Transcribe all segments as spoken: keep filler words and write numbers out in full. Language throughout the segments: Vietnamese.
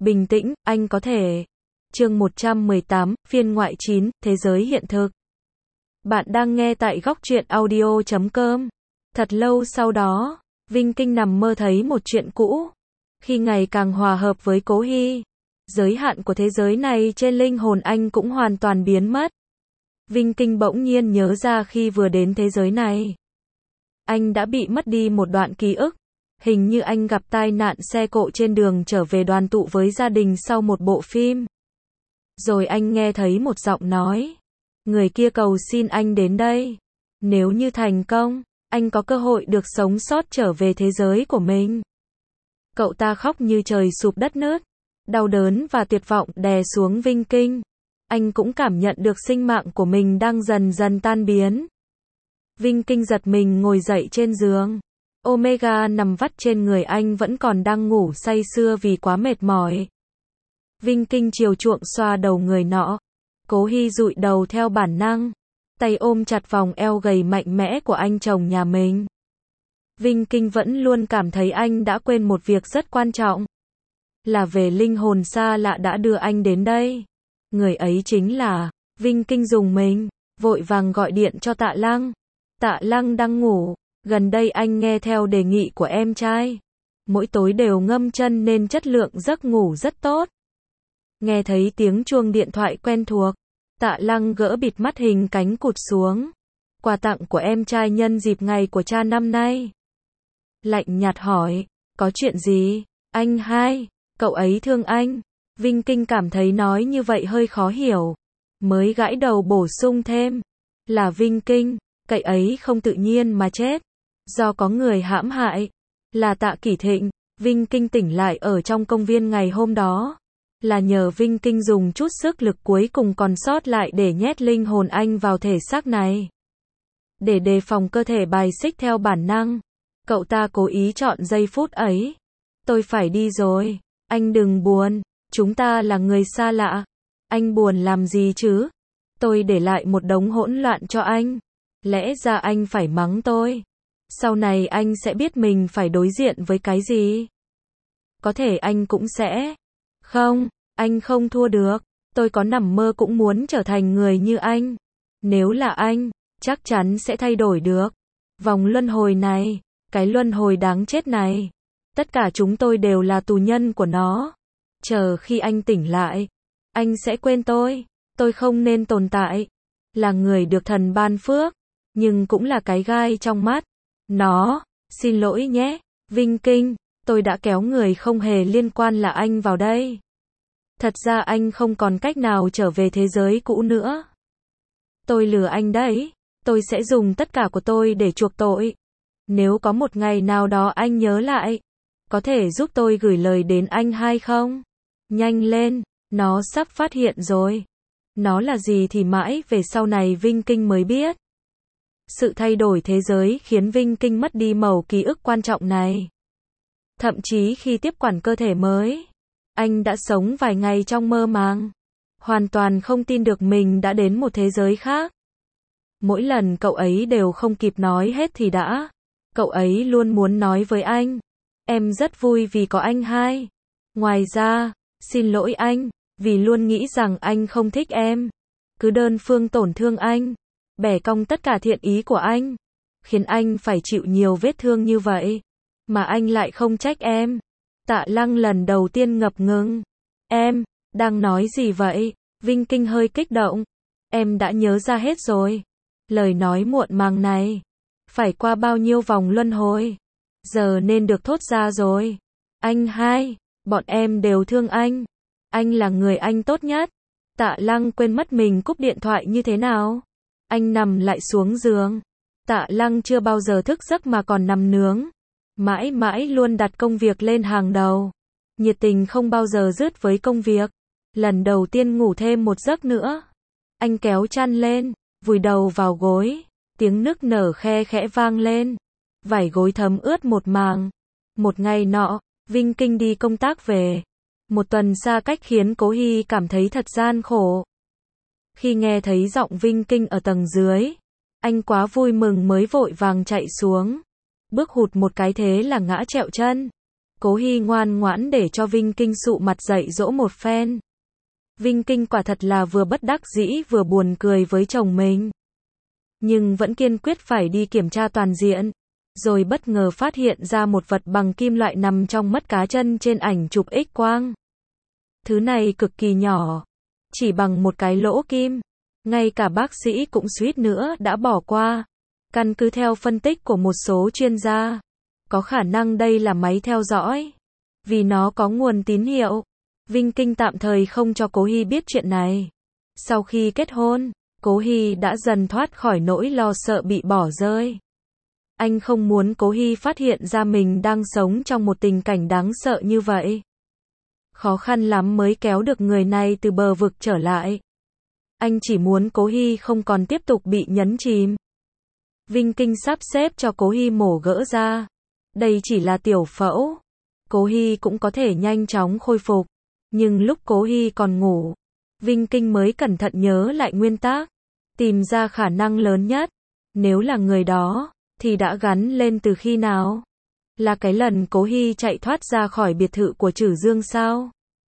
Bình tĩnh, anh có thể. Chương một trăm mười tám, phiên ngoại chín, thế giới hiện thực. Bạn đang nghe tại góc truyện audio chấm com. Thật lâu sau đó, Vinh Kinh nằm mơ thấy một chuyện cũ. Khi ngày càng hòa hợp với Cố Hy, giới hạn của thế giới này trên linh hồn anh cũng hoàn toàn biến mất. Vinh Kinh bỗng nhiên nhớ ra khi vừa đến thế giới này, anh đã bị mất đi một đoạn ký ức. Hình như anh gặp tai nạn xe cộ trên đường trở về đoàn tụ với gia đình sau một bộ phim. Rồi anh nghe thấy một giọng nói. Người kia cầu xin anh đến đây. Nếu như thành công, anh có cơ hội được sống sót trở về thế giới của mình. Cậu ta khóc như trời sụp đất nứt. Đau đớn và tuyệt vọng đè xuống Vinh Kinh. Anh cũng cảm nhận được sinh mạng của mình đang dần dần tan biến. Vinh Kinh giật mình ngồi dậy trên giường. Omega nằm vắt trên người anh vẫn còn đang ngủ say sưa vì quá mệt mỏi. Vinh Kinh chiều chuộng xoa đầu người nọ. Cố Hy dụi đầu theo bản năng, tay ôm chặt vòng eo gầy mạnh mẽ của anh chồng nhà mình. Vinh Kinh vẫn luôn cảm thấy anh đã quên một việc rất quan trọng. Là về linh hồn xa lạ đã đưa anh đến đây. Người ấy chính là... Vinh Kinh dùng mình, vội vàng gọi điện cho Tạ Lăng. Tạ Lăng đang ngủ. Gần đây anh nghe theo đề nghị của em trai. Mỗi tối đều ngâm chân nên chất lượng giấc ngủ rất tốt. Nghe thấy tiếng chuông điện thoại quen thuộc, Tạ Lăng gỡ bịt mắt hình cánh cụt xuống. Quà tặng của em trai nhân dịp ngày của cha năm nay. Lạnh nhạt hỏi, có chuyện gì? Anh hai, cậu ấy thương anh. Vinh Kinh cảm thấy nói như vậy hơi khó hiểu. Mới gãi đầu bổ sung thêm. Là Vinh Kinh, cậu ấy không tự nhiên mà chết. Do có người hãm hại. Là Tạ Kỷ Thịnh. Vinh Kinh tỉnh lại ở trong công viên ngày hôm đó. Là nhờ Vinh Kinh dùng chút sức lực cuối cùng còn sót lại để nhét linh hồn anh vào thể xác này. Để đề phòng cơ thể bài xích theo bản năng. Cậu ta cố ý chọn giây phút ấy. Tôi phải đi rồi. Anh đừng buồn. Chúng ta là người xa lạ. Anh buồn làm gì chứ? Tôi để lại một đống hỗn loạn cho anh. Lẽ ra anh phải mắng tôi. Sau này anh sẽ biết mình phải đối diện với cái gì. Có thể anh cũng sẽ... Không, anh không thua được. Tôi có nằm mơ cũng muốn trở thành người như anh. Nếu là anh, chắc chắn sẽ thay đổi được. Vòng luân hồi này, cái luân hồi đáng chết này. Tất cả chúng tôi đều là tù nhân của nó. Chờ khi anh tỉnh lại, anh sẽ quên tôi. Tôi không nên tồn tại. Là người được thần ban phước, nhưng cũng là cái gai trong mắt. Nó, xin lỗi nhé, Vinh Kinh. Tôi đã kéo người không hề liên quan là anh vào đây. Thật ra anh không còn cách nào trở về thế giới cũ nữa. Tôi lừa anh đấy. Tôi sẽ dùng tất cả của tôi để chuộc tội. Nếu có một ngày nào đó anh nhớ lại, có thể giúp tôi gửi lời đến anh hay không? Nhanh lên, nó sắp phát hiện rồi. Nó là gì thì mãi về sau này Vinh Kinh mới biết. Sự thay đổi thế giới khiến Vinh Kinh mất đi mẩu ký ức quan trọng này. Thậm chí khi tiếp quản cơ thể mới, anh đã sống vài ngày trong mơ màng. Hoàn toàn không tin được mình đã đến một thế giới khác. Mỗi lần cậu ấy đều không kịp nói hết thì đã. Cậu ấy luôn muốn nói với anh. Em rất vui vì có anh hai. Ngoài ra, xin lỗi anh, vì luôn nghĩ rằng anh không thích em. Cứ đơn phương tổn thương anh. Bẻ cong tất cả thiện ý của anh. Khiến anh phải chịu nhiều vết thương như vậy. Mà anh lại không trách em. Tạ Lăng lần đầu tiên ngập ngừng. Em, đang nói gì vậy? Vinh Kinh hơi kích động. Em đã nhớ ra hết rồi. Lời nói muộn màng này. Phải qua bao nhiêu vòng luân hồi. Giờ nên được thốt ra rồi. Anh hai, bọn em đều thương anh. Anh là người anh tốt nhất. Tạ Lăng quên mất mình cúp điện thoại như thế nào. Anh nằm lại xuống giường. Tạ Lăng chưa bao giờ thức giấc mà còn nằm nướng. Mãi mãi luôn đặt công việc lên hàng đầu. Nhiệt tình không bao giờ dứt với công việc. Lần đầu tiên ngủ thêm một giấc nữa. Anh kéo chăn lên, vùi đầu vào gối. Tiếng nức nở khe khẽ vang lên. Vải gối thấm ướt một màng. Một ngày nọ, Vinh Kinh đi công tác về. Một tuần xa cách khiến Cố Hy cảm thấy thật gian khổ. Khi nghe thấy giọng Vinh Kinh ở tầng dưới, anh quá vui mừng mới vội vàng chạy xuống. Bước hụt một cái thế là ngã trẹo chân. Cố Hy ngoan ngoãn để cho Vinh Kinh sụ mặt dạy dỗ một phen. Vinh Kinh quả thật là vừa bất đắc dĩ vừa buồn cười với chồng mình. Nhưng vẫn kiên quyết phải đi kiểm tra toàn diện. Rồi bất ngờ phát hiện ra một vật bằng kim loại nằm trong mắt cá chân trên ảnh chụp X-quang. Thứ này cực kỳ nhỏ. Chỉ bằng một cái lỗ kim. Ngay cả bác sĩ cũng suýt nữa đã bỏ qua. Căn cứ theo phân tích của một số chuyên gia, có khả năng đây là máy theo dõi. Vì nó có nguồn tín hiệu. Vinh Kinh tạm thời không cho Cố Hy biết chuyện này. Sau khi kết hôn, Cố Hy đã dần thoát khỏi nỗi lo sợ bị bỏ rơi. Anh không muốn Cố Hy phát hiện ra mình đang sống trong một tình cảnh đáng sợ như vậy. Khó khăn lắm mới kéo được người này từ bờ vực trở lại. Anh chỉ muốn Cố Hy không còn tiếp tục bị nhấn chìm. Vinh Kinh sắp xếp cho Cố Hy mổ gỡ ra. Đây chỉ là tiểu phẫu. Cố Hy cũng có thể nhanh chóng khôi phục. Nhưng lúc Cố Hy còn ngủ, Vinh Kinh mới cẩn thận nhớ lại nguyên tắc. Tìm ra khả năng lớn nhất. Nếu là người đó, thì đã gắn lên từ khi nào? Là cái lần Cố Hy chạy thoát ra khỏi biệt thự của Trử Dương sao?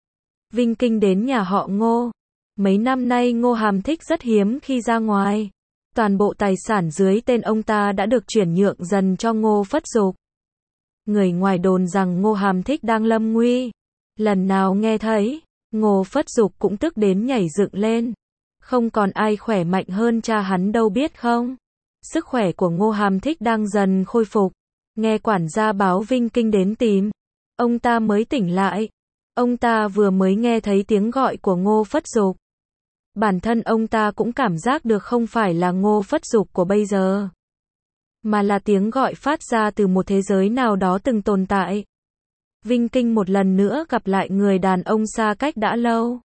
Vinh Kinh đến nhà họ Ngô. Mấy năm nay Ngô Hàm Thích rất hiếm khi ra ngoài. Toàn bộ tài sản dưới tên ông ta đã được chuyển nhượng dần cho Ngô Phất Dục. Người ngoài đồn rằng Ngô Hàm Thích đang lâm nguy. Lần nào nghe thấy, Ngô Phất Dục cũng tức đến nhảy dựng lên. Không còn ai khỏe mạnh hơn cha hắn đâu biết không? Sức khỏe của Ngô Hàm Thích đang dần khôi phục. Nghe quản gia báo Vinh Kinh đến tìm, ông ta mới tỉnh lại. Ông ta vừa mới nghe thấy tiếng gọi của Ngô Phất Dục. Bản thân ông ta cũng cảm giác được không phải là Ngô Phất Dục của bây giờ, mà là tiếng gọi phát ra từ một thế giới nào đó từng tồn tại. Vinh Kinh một lần nữa gặp lại người đàn ông xa cách đã lâu.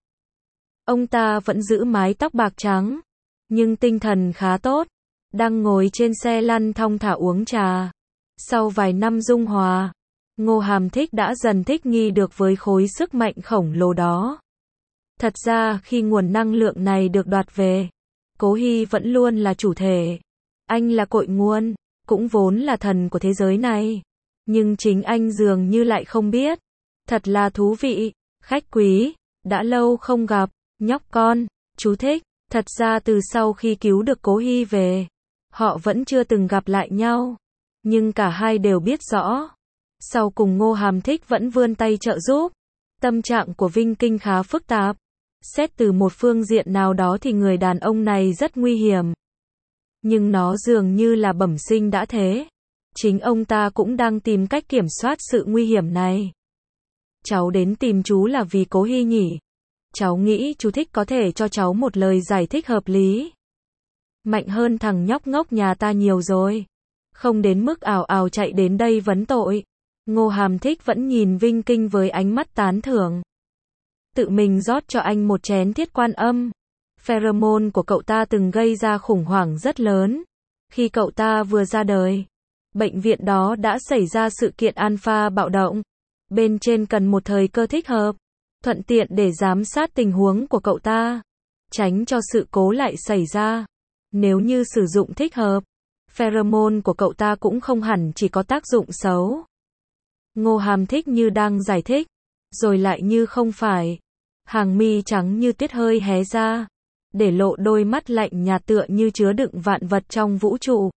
Ông ta vẫn giữ mái tóc bạc trắng, nhưng tinh thần khá tốt, đang ngồi trên xe lăn thong thả uống trà. Sau vài năm dung hòa, Ngô Hàm Thích đã dần thích nghi được với khối sức mạnh khổng lồ đó. Thật ra khi nguồn năng lượng này được đoạt về, Cố Hy vẫn luôn là chủ thể. Anh là cội nguồn, cũng vốn là thần của thế giới này. Nhưng chính anh dường như lại không biết. Thật là thú vị. Khách quý, đã lâu không gặp. Nhóc con, chú thích. Thật ra từ sau khi cứu được Cố Hy về, họ vẫn chưa từng gặp lại nhau. Nhưng cả hai đều biết rõ. Sau cùng Ngô Hàm Thích vẫn vươn tay trợ giúp. Tâm trạng của Vinh Kinh khá phức tạp. Xét từ một phương diện nào đó thì người đàn ông này rất nguy hiểm. Nhưng nó dường như là bẩm sinh đã thế. Chính ông ta cũng đang tìm cách kiểm soát sự nguy hiểm này. Cháu đến tìm chú là vì Cố Hy nhỉ? Cháu nghĩ chú thích có thể cho cháu một lời giải thích hợp lý. Mạnh hơn thằng nhóc ngốc nhà ta nhiều rồi. Không đến mức ào ào chạy đến đây vấn tội. Ngô Hàm Thích vẫn nhìn Vinh Kinh với ánh mắt tán thưởng. Tự mình rót cho anh một chén Thiết Quan Âm. Pheromone của cậu ta từng gây ra khủng hoảng rất lớn. Khi cậu ta vừa ra đời, bệnh viện đó đã xảy ra sự kiện alpha bạo động. Bên trên cần một thời cơ thích hợp, thuận tiện để giám sát tình huống của cậu ta, tránh cho sự cố lại xảy ra. Nếu như sử dụng thích hợp, pheromone của cậu ta cũng không hẳn chỉ có tác dụng xấu. Ngô Hàm Thích như đang giải thích, rồi lại như không phải. Hàng mi trắng như tuyết hơi hé ra, để lộ đôi mắt lạnh nhạt tựa như chứa đựng vạn vật trong vũ trụ.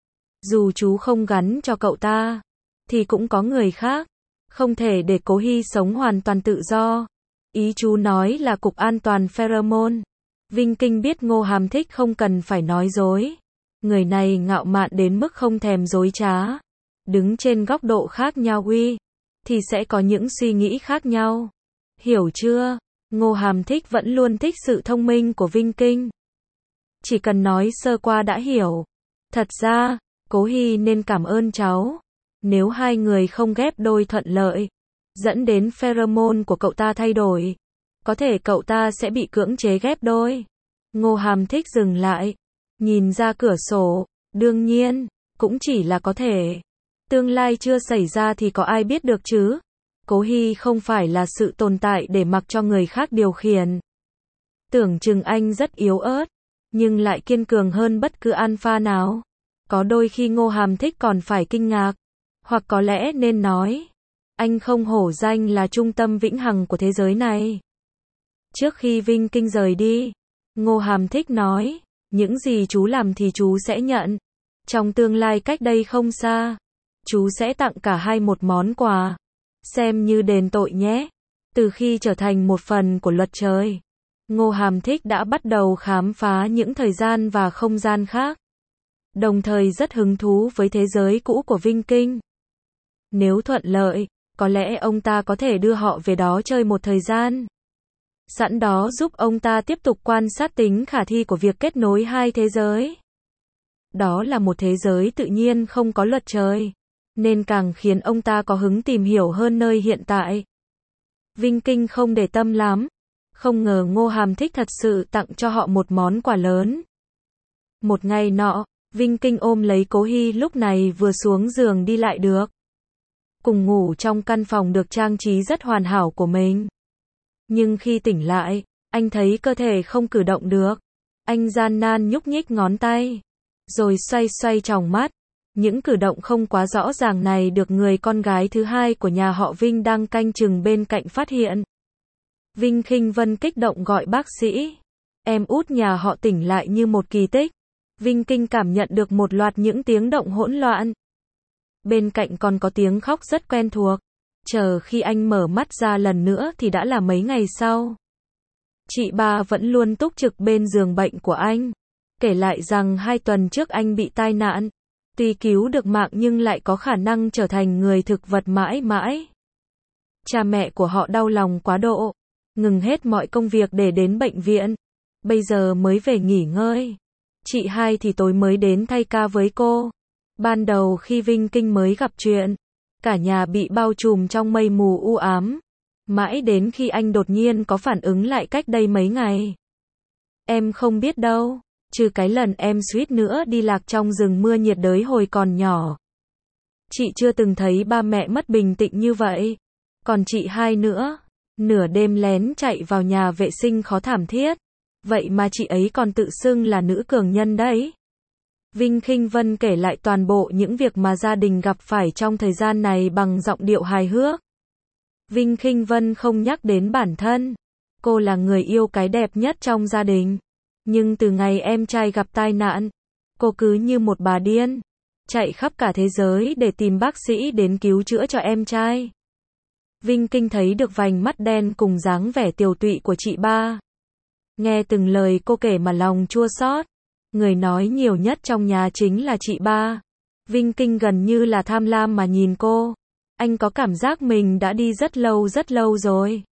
Dù chú không gắn cho cậu ta, thì cũng có người khác. Không thể để Cố Hy sống hoàn toàn tự do. Ý chú nói là cục an toàn pheromone. Vinh Kinh biết Ngô Hàm Thích không cần phải nói dối. Người này ngạo mạn đến mức không thèm dối trá. Đứng trên góc độ khác nhau uy, thì sẽ có những suy nghĩ khác nhau. Hiểu chưa? Ngô Hàm Thích vẫn luôn thích sự thông minh của Vinh Kinh. Chỉ cần nói sơ qua đã hiểu. Thật ra, Cố Hy nên cảm ơn cháu. Nếu hai người không ghép đôi thuận lợi, dẫn đến pheromone của cậu ta thay đổi, có thể cậu ta sẽ bị cưỡng chế ghép đôi. Ngô Hàm Thích dừng lại, nhìn ra cửa sổ. Đương nhiên, cũng chỉ là có thể. Tương lai chưa xảy ra thì có ai biết được chứ? Cố Hy không phải là sự tồn tại để mặc cho người khác điều khiển. Tưởng chừng anh rất yếu ớt, nhưng lại kiên cường hơn bất cứ alpha nào. Có đôi khi Ngô Hàm Thích còn phải kinh ngạc, hoặc có lẽ nên nói, Anh không hổ danh là trung tâm vĩnh hằng của thế giới này. Trước khi Vinh Kinh rời đi, Ngô Hàm Thích nói, những gì chú làm thì chú sẽ nhận. Trong tương lai cách đây không xa, chú sẽ tặng cả hai một món quà. Xem như đền tội nhé. Từ khi trở thành một phần của luật trời, Ngô Hàm Thích đã bắt đầu khám phá những thời gian và không gian khác. Đồng thời rất hứng thú với thế giới cũ của Vinh Kinh. Nếu thuận lợi, có lẽ ông ta có thể đưa họ về đó chơi một thời gian. Sẵn đó giúp ông ta tiếp tục quan sát tính khả thi của việc kết nối hai thế giới. Đó là một thế giới tự nhiên không có luật trời, nên càng khiến ông ta có hứng tìm hiểu hơn nơi hiện tại. Vinh Kinh không để tâm lắm. Không ngờ Ngô Hàm Thích thật sự tặng cho họ một món quà lớn. Một ngày nọ, Vinh Kinh ôm lấy Cố Hy lúc này vừa xuống giường đi lại được. Cùng ngủ trong căn phòng được trang trí rất hoàn hảo của mình. Nhưng khi tỉnh lại, anh thấy cơ thể không cử động được. Anh gian nan nhúc nhích ngón tay, rồi xoay xoay tròng mắt. Những cử động không quá rõ ràng này được người con gái thứ hai của nhà họ Vinh đang canh chừng bên cạnh phát hiện. Vinh Khinh Vân kích động gọi bác sĩ. Em út nhà họ tỉnh lại như một kỳ tích. Vinh Kinh cảm nhận được một loạt những tiếng động hỗn loạn. Bên cạnh còn có tiếng khóc rất quen thuộc. Chờ khi anh mở mắt ra lần nữa thì đã là mấy ngày sau. Chị ba vẫn luôn túc trực bên giường bệnh của anh. Kể lại rằng hai tuần trước anh bị tai nạn. Tuy cứu được mạng nhưng lại có khả năng trở thành người thực vật mãi mãi. Cha mẹ của họ đau lòng quá độ. Ngừng hết mọi công việc để đến bệnh viện. Bây giờ mới về nghỉ ngơi. Chị hai thì tối mới đến thay ca với cô. Ban đầu khi Vinh Kinh mới gặp chuyện, cả nhà bị bao trùm trong mây mù u ám. Mãi đến khi anh đột nhiên có phản ứng lại cách đây mấy ngày. Em không biết đâu, trừ cái lần em suýt nữa đi lạc trong rừng mưa nhiệt đới hồi còn nhỏ. Chị chưa từng thấy ba mẹ mất bình tĩnh như vậy. Còn chị hai nữa, nửa đêm lén chạy vào nhà vệ sinh khó thảm thiết. Vậy mà chị ấy còn tự xưng là nữ cường nhân đấy. Vinh Khinh Vân kể lại toàn bộ những việc mà gia đình gặp phải trong thời gian này bằng giọng điệu hài hước. Vinh Khinh Vân không nhắc đến bản thân. Cô là người yêu cái đẹp nhất trong gia đình. Nhưng từ ngày em trai gặp tai nạn, cô cứ như một bà điên. Chạy khắp cả thế giới để tìm bác sĩ đến cứu chữa cho em trai. Vinh Kinh thấy được vành mắt đen cùng dáng vẻ tiều tụy của chị ba. Nghe từng lời cô kể mà lòng chua xót. Người nói nhiều nhất trong nhà chính là chị ba. Vinh Kinh gần như là tham lam mà nhìn cô. Anh có cảm giác mình đã đi rất lâu rất lâu rồi.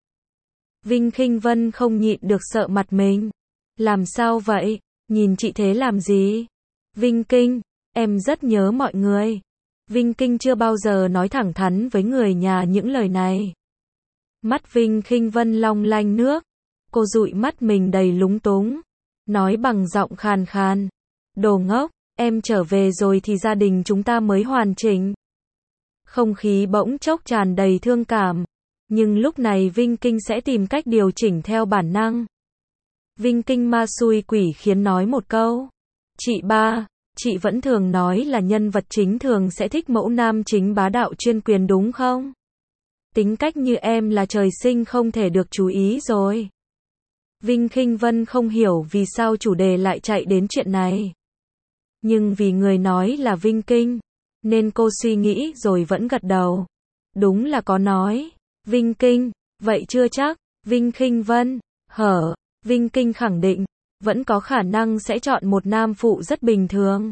Vinh Khinh Vân không nhịn được sợ mặt mình. Làm sao vậy? Nhìn chị thế làm gì? Vinh Kinh, em rất nhớ mọi người. Vinh Kinh chưa bao giờ nói thẳng thắn với người nhà những lời này. Mắt Vinh Khinh Vân long lanh nước. Cô dụi mắt mình đầy lúng túng. Nói bằng giọng khàn khàn. Đồ ngốc, em trở về rồi thì gia đình chúng ta mới hoàn chỉnh. Không khí bỗng chốc tràn đầy thương cảm. Nhưng lúc này Vinh Kinh sẽ tìm cách điều chỉnh theo bản năng. Vinh Kinh ma xui quỷ khiến nói một câu. Chị ba, chị vẫn thường nói là nhân vật chính thường sẽ thích mẫu nam chính bá đạo chuyên quyền đúng không? Tính cách như em là trời sinh không thể được chú ý rồi. Vinh Khinh Vân không hiểu vì sao chủ đề lại chạy đến chuyện này. Nhưng vì người nói là Vinh Kinh, nên cô suy nghĩ rồi vẫn gật đầu. Đúng là có nói. Vinh Kinh, vậy chưa chắc. Vinh Khinh Vân, hở. Vinh Kinh khẳng định, vẫn có khả năng sẽ chọn một nam phụ rất bình thường.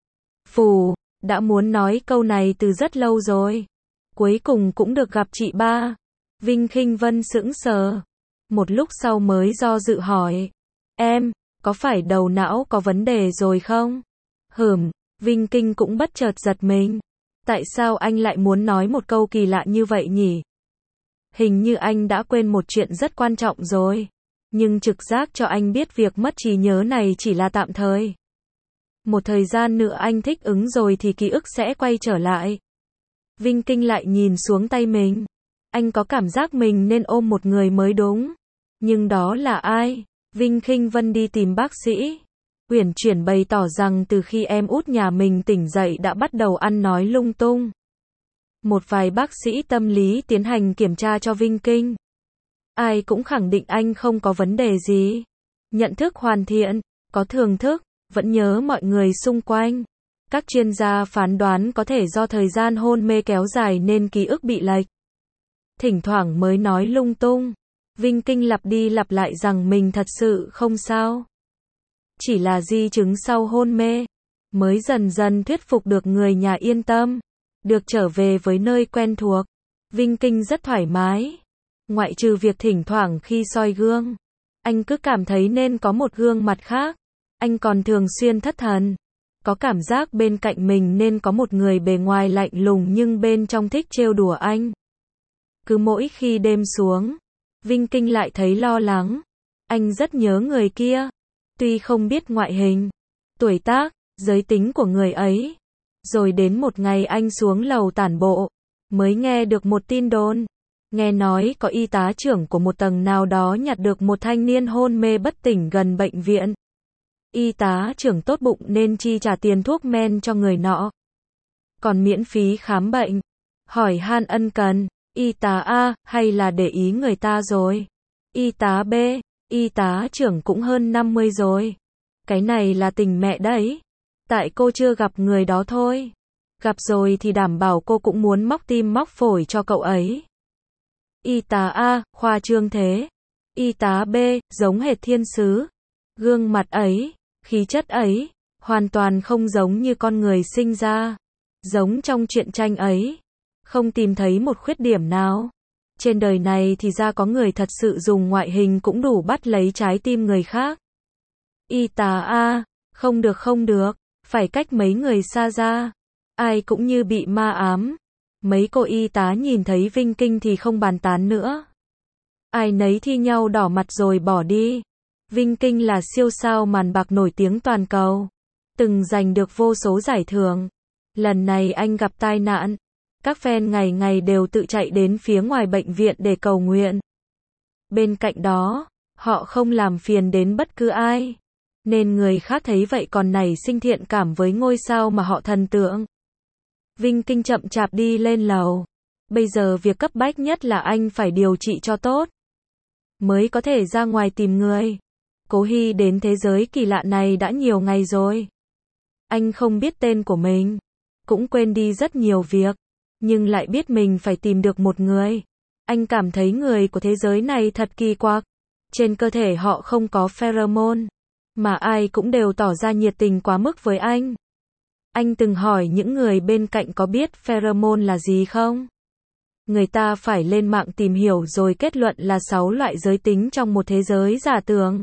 Phù, đã muốn nói câu này từ rất lâu rồi. Cuối cùng cũng được gặp chị ba. Vinh Khinh Vân sững sờ. Một lúc sau mới do dự hỏi. Em, có phải đầu não có vấn đề rồi không? Hửm, Vinh Kinh cũng bất chợt giật mình. Tại sao anh lại muốn nói một câu kỳ lạ như vậy nhỉ? Hình như anh đã quên một chuyện rất quan trọng rồi. Nhưng trực giác cho anh biết việc mất trí nhớ này chỉ là tạm thời. Một thời gian nữa anh thích ứng rồi thì ký ức sẽ quay trở lại. Vinh Kinh lại nhìn xuống tay mình. Anh có cảm giác mình nên ôm một người mới đúng. Nhưng đó là ai? Vinh Khinh Vân đi tìm bác sĩ. Uyển chuyển bày tỏ rằng từ khi em út nhà mình tỉnh dậy đã bắt đầu ăn nói lung tung. Một vài bác sĩ tâm lý tiến hành kiểm tra cho Vinh Kinh. Ai cũng khẳng định anh không có vấn đề gì. Nhận thức hoàn thiện, có thưởng thức, vẫn nhớ mọi người xung quanh. Các chuyên gia phán đoán có thể do thời gian hôn mê kéo dài nên ký ức bị lệch. Thỉnh thoảng mới nói lung tung. Vinh Kinh lặp đi lặp lại rằng mình thật sự không sao. Chỉ là di chứng sau hôn mê. Mới dần dần thuyết phục được người nhà yên tâm. Được trở về với nơi quen thuộc. Vinh Kinh rất thoải mái. Ngoại trừ việc thỉnh thoảng khi soi gương. Anh cứ cảm thấy nên có một gương mặt khác. Anh còn thường xuyên thất thần. Có cảm giác bên cạnh mình nên có một người bề ngoài lạnh lùng nhưng bên trong thích trêu đùa anh. Cứ mỗi khi đêm xuống, Vinh Kinh lại thấy lo lắng. Anh rất nhớ người kia. Tuy không biết ngoại hình, tuổi tác, giới tính của người ấy. Rồi đến một ngày anh xuống lầu tản bộ, mới nghe được một tin đồn. Nghe nói có y tá trưởng của một tầng nào đó nhặt được một thanh niên hôn mê bất tỉnh gần bệnh viện. Y tá trưởng tốt bụng nên chi trả tiền thuốc men cho người nọ. Còn miễn phí khám bệnh. Hỏi han ân cần, y tá A, hay là để ý người ta rồi? Y tá B, y tá trưởng cũng hơn năm mươi rồi. Cái này là tình mẹ đấy. Tại cô chưa gặp người đó thôi. Gặp rồi thì đảm bảo cô cũng muốn móc tim móc phổi cho cậu ấy. Y tá A, khoa trương thế. Y tá B, giống hệt thiên sứ. Gương mặt ấy, khí chất ấy, hoàn toàn không giống như con người sinh ra. Giống trong truyện tranh ấy. Không tìm thấy một khuyết điểm nào. Trên đời này thì ra có người thật sự dùng ngoại hình cũng đủ bắt lấy trái tim người khác. Y tá A, không được không được, phải cách mấy người xa ra. Ai cũng như bị ma ám. Mấy cô y tá nhìn thấy Vinh Kinh thì không bàn tán nữa. Ai nấy thi nhau đỏ mặt rồi bỏ đi. Vinh Kinh là siêu sao màn bạc nổi tiếng toàn cầu. Từng giành được vô số giải thưởng. Lần này anh gặp tai nạn. Các fan ngày ngày đều tự chạy đến phía ngoài bệnh viện để cầu nguyện. Bên cạnh đó, họ không làm phiền đến bất cứ ai. Nên người khác thấy vậy còn nảy sinh thiện cảm với ngôi sao mà họ thần tượng. Vinh Kinh chậm chạp đi lên lầu. Bây giờ việc cấp bách nhất là anh phải điều trị cho tốt. Mới có thể ra ngoài tìm người. Cố Hy đến thế giới kỳ lạ này đã nhiều ngày rồi. Anh không biết tên của mình. Cũng quên đi rất nhiều việc. Nhưng lại biết mình phải tìm được một người. Anh cảm thấy người của thế giới này thật kỳ quặc. Trên cơ thể họ không có pheromone. Mà ai cũng đều tỏ ra nhiệt tình quá mức với anh. Anh từng hỏi những người bên cạnh có biết pheromone là gì không? Người ta phải lên mạng tìm hiểu rồi kết luận là sáu loại giới tính trong một thế giới giả tưởng.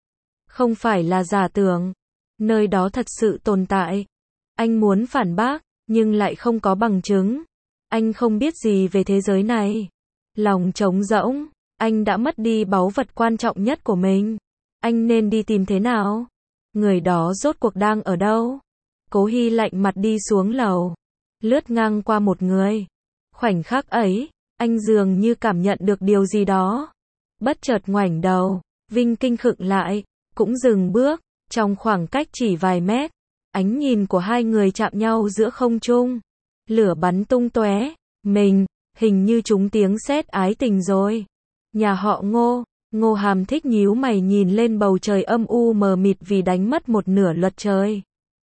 Không phải là giả tưởng. Nơi đó thật sự tồn tại. Anh muốn phản bác, nhưng lại không có bằng chứng. Anh không biết gì về thế giới này. Lòng trống rỗng. Anh đã mất đi báu vật quan trọng nhất của mình. Anh nên đi tìm thế nào? Người đó rốt cuộc đang ở đâu? Cố Hy lạnh mặt đi xuống lầu. Lướt ngang qua một người. Khoảnh khắc ấy, anh dường như cảm nhận được điều gì đó. Bất chợt ngoảnh đầu. Vinh Kinh khựng lại. Cũng dừng bước. Trong khoảng cách chỉ vài mét. Ánh nhìn của hai người chạm nhau giữa không trung. Lửa bắn tung tóe. Mình, hình như trúng tiếng sét ái tình rồi. Nhà họ Ngô. Ngô Hàm Thích nhíu mày nhìn lên bầu trời âm u mờ mịt vì đánh mất một nửa luật trời.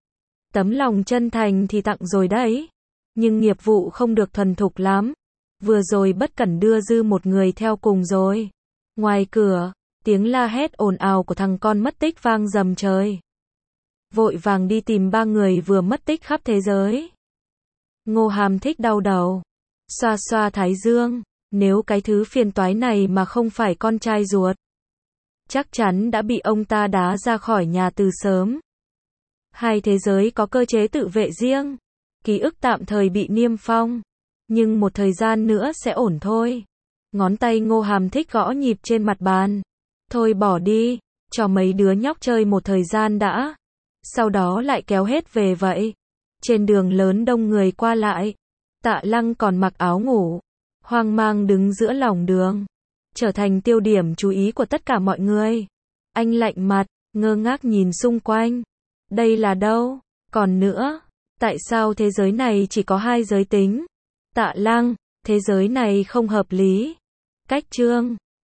Tấm lòng chân thành thì tặng rồi đấy. Nhưng nghiệp vụ không được thuần thục lắm. Vừa rồi bất cẩn đưa dư một người theo cùng rồi. Ngoài cửa, tiếng la hét ồn ào của thằng con mất tích vang rầm trời. Vội vàng đi tìm ba người vừa mất tích khắp thế giới. Ngô Hàm Thích đau đầu. Xoa xoa thái dương. Nếu cái thứ phiền toái này mà không phải con trai ruột, chắc chắn đã bị ông ta đá ra khỏi nhà từ sớm. Hai thế giới có cơ chế tự vệ riêng. Ký ức tạm thời bị niêm phong. Nhưng một thời gian nữa sẽ ổn thôi. Ngón tay Ngô Hàm Thích gõ nhịp trên mặt bàn. Thôi bỏ đi, cho mấy đứa nhóc chơi một thời gian đã. Sau đó lại kéo hết về vậy. Trên đường lớn đông người qua lại. Tạ Lăng còn mặc áo ngủ. Hoang mang đứng giữa lòng đường. Trở thành tiêu điểm chú ý của tất cả mọi người. Anh lạnh mặt, ngơ ngác nhìn xung quanh. Đây là đâu? Còn nữa, tại sao thế giới này chỉ có hai giới tính? Tạ Lăng, thế giới này không hợp lý. Cách chương